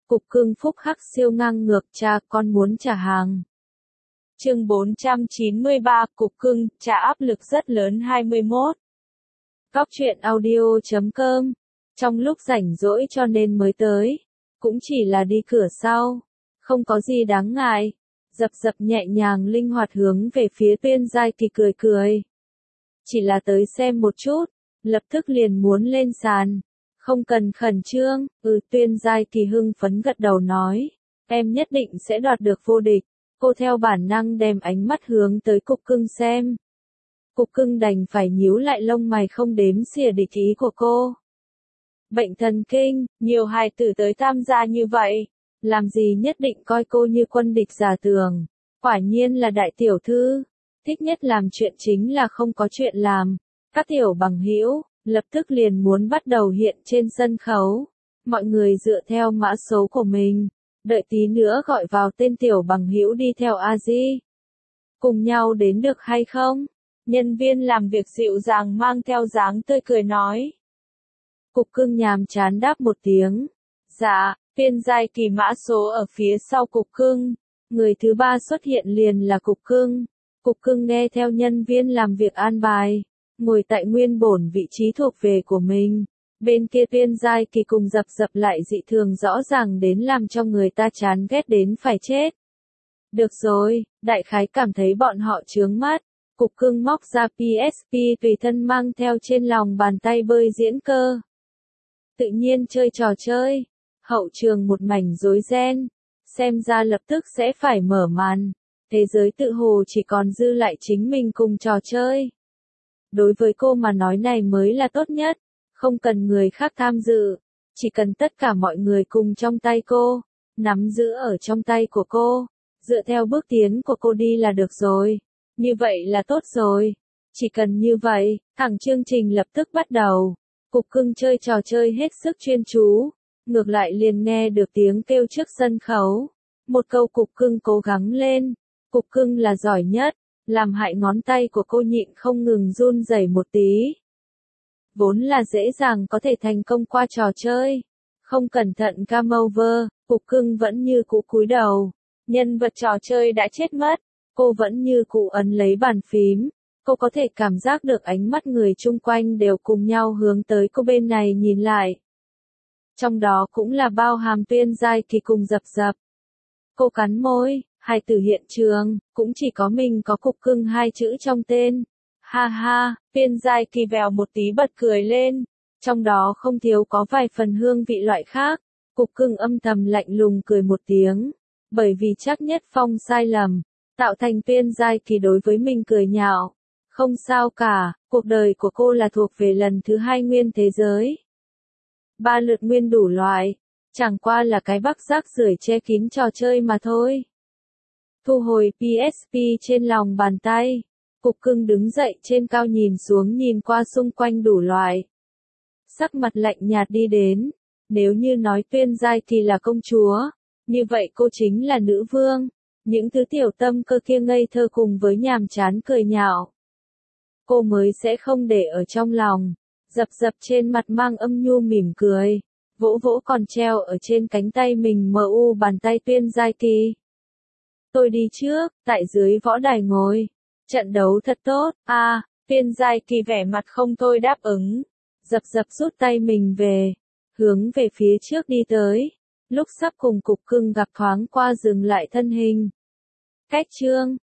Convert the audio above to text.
Cục cưng phúc hắc siêu ngang ngược, cha con muốn trả hàng. Chương 493, cục cưng, cha áp lực rất lớn 21. Góc truyện audio.com. Trong lúc rảnh rỗi cho nên mới tới. Cũng chỉ là đi cửa sau. Không có gì đáng ngại. Dập dập nhẹ nhàng linh hoạt hướng về phía Tuyên Giai Kỳ cười cười. Chỉ là tới xem một chút. Lập tức liền muốn lên sàn. Không cần khẩn trương, Tuyên Giai Kỳ hưng phấn gật đầu nói. Em nhất định sẽ đoạt được vô địch. Cô theo bản năng đem ánh mắt hướng tới cục cưng xem. Cục cưng đành phải nhíu lại lông mày không đếm xỉa địch ý của cô. Bệnh thần kinh, nhiều hài tử tới tham gia như vậy. Làm gì nhất định coi cô như quân địch giả tường. Quả nhiên là đại tiểu thư. Thích nhất làm chuyện chính là không có chuyện làm. Các tiểu bằng hữu lập tức liền muốn bắt đầu hiện trên sân khấu. Mọi người dựa theo mã số của mình. Đợi tí nữa gọi vào tên tiểu bằng hữu đi theo A-di. Cùng nhau đến được hay không? Nhân viên làm việc dịu dàng mang theo dáng tươi cười nói. Cục cưng nhàm chán đáp một tiếng. Dạ, Tuyên Giai Kỳ mã số ở phía sau cục cưng. Người thứ ba xuất hiện liền là cục cưng. Cục cưng nghe theo nhân viên làm việc an bài. Ngồi tại nguyên bổn vị trí thuộc về của mình. Bên kia Tuyên Giai Kỳ cùng dập dập lại dị thường rõ ràng đến làm cho người ta chán ghét đến phải chết. Được rồi, đại khái cảm thấy bọn họ chướng mắt. Cục cưng móc ra PSP tùy thân mang theo trên lòng bàn tay bơi diễn cơ. Tự nhiên chơi trò chơi. Hậu trường một mảnh rối ren. Xem ra lập tức sẽ phải mở màn. Thế giới tự hồ chỉ còn dư lại chính mình cùng trò chơi. Đối với cô mà nói này mới là tốt nhất. Không cần người khác tham dự. Chỉ cần tất cả mọi người cùng trong tay cô. Nắm giữ ở trong tay của cô. Dựa theo bước tiến của cô đi là được rồi. Như vậy là tốt rồi. Chỉ cần như vậy, thẳng chương trình lập tức bắt đầu. Cục cưng chơi trò chơi hết sức chuyên chú. Ngược lại liền nghe được tiếng kêu trước sân khấu. Một câu cục cưng cố gắng lên. Cục cưng là giỏi nhất. Làm hại ngón tay của cô nhịn không ngừng run rẩy một tí. Vốn là dễ dàng có thể thành công qua trò chơi. Không cẩn thận game over, cục cưng vẫn như cũ cúi đầu. Nhân vật trò chơi đã chết mất. Cô vẫn như cũ ấn lấy bàn phím. Cô có thể cảm giác được ánh mắt người chung quanh đều cùng nhau hướng tới cô bên này nhìn lại. Trong đó cũng là bao hàm Tuyên Giai Kỳ cùng dập dập. Cô cắn môi, hài tử hiện trường, cũng chỉ có mình có cục cưng hai chữ trong tên. Ha ha, Tuyên Giai Kỳ vèo một tí bật cười lên. Trong đó không thiếu có vài phần hương vị loại khác. Cục cưng âm thầm lạnh lùng cười một tiếng. Bởi vì chắc nhất phong sai lầm. Tạo thành Tuyên Giai Kỳ đối với mình cười nhạo. Không sao cả, cuộc đời của cô là thuộc về lần thứ 2 nguyên thế giới. 3 lượt nguyên đủ loại. Chẳng qua là cái bắc rác rưởi che kín trò chơi mà thôi. Thu hồi PSP trên lòng bàn tay. Cục cưng đứng dậy trên cao nhìn xuống nhìn qua xung quanh đủ loại. Sắc mặt lạnh nhạt đi đến. Nếu như nói Tuyên Giai Kỳ là công chúa. Như vậy cô chính là nữ vương. Những thứ tiểu tâm cơ kia ngây thơ cùng với nhàm chán cười nhạo. Cô mới sẽ không để ở trong lòng. Dập dập trên mặt mang âm nhu mỉm cười. Vỗ vỗ còn treo ở trên cánh tay mình mu bàn tay Tuyên Giai Kỳ. Tôi đi trước, tại dưới võ đài ngồi. Trận đấu thật tốt, Tuyên Giai Kỳ vẻ mặt không thôi đáp ứng. Dập dập rút tay mình về. Hướng về phía trước đi tới. Lúc sắp cùng cục cưng gặp thoáng qua dừng lại thân hình. Cách chương.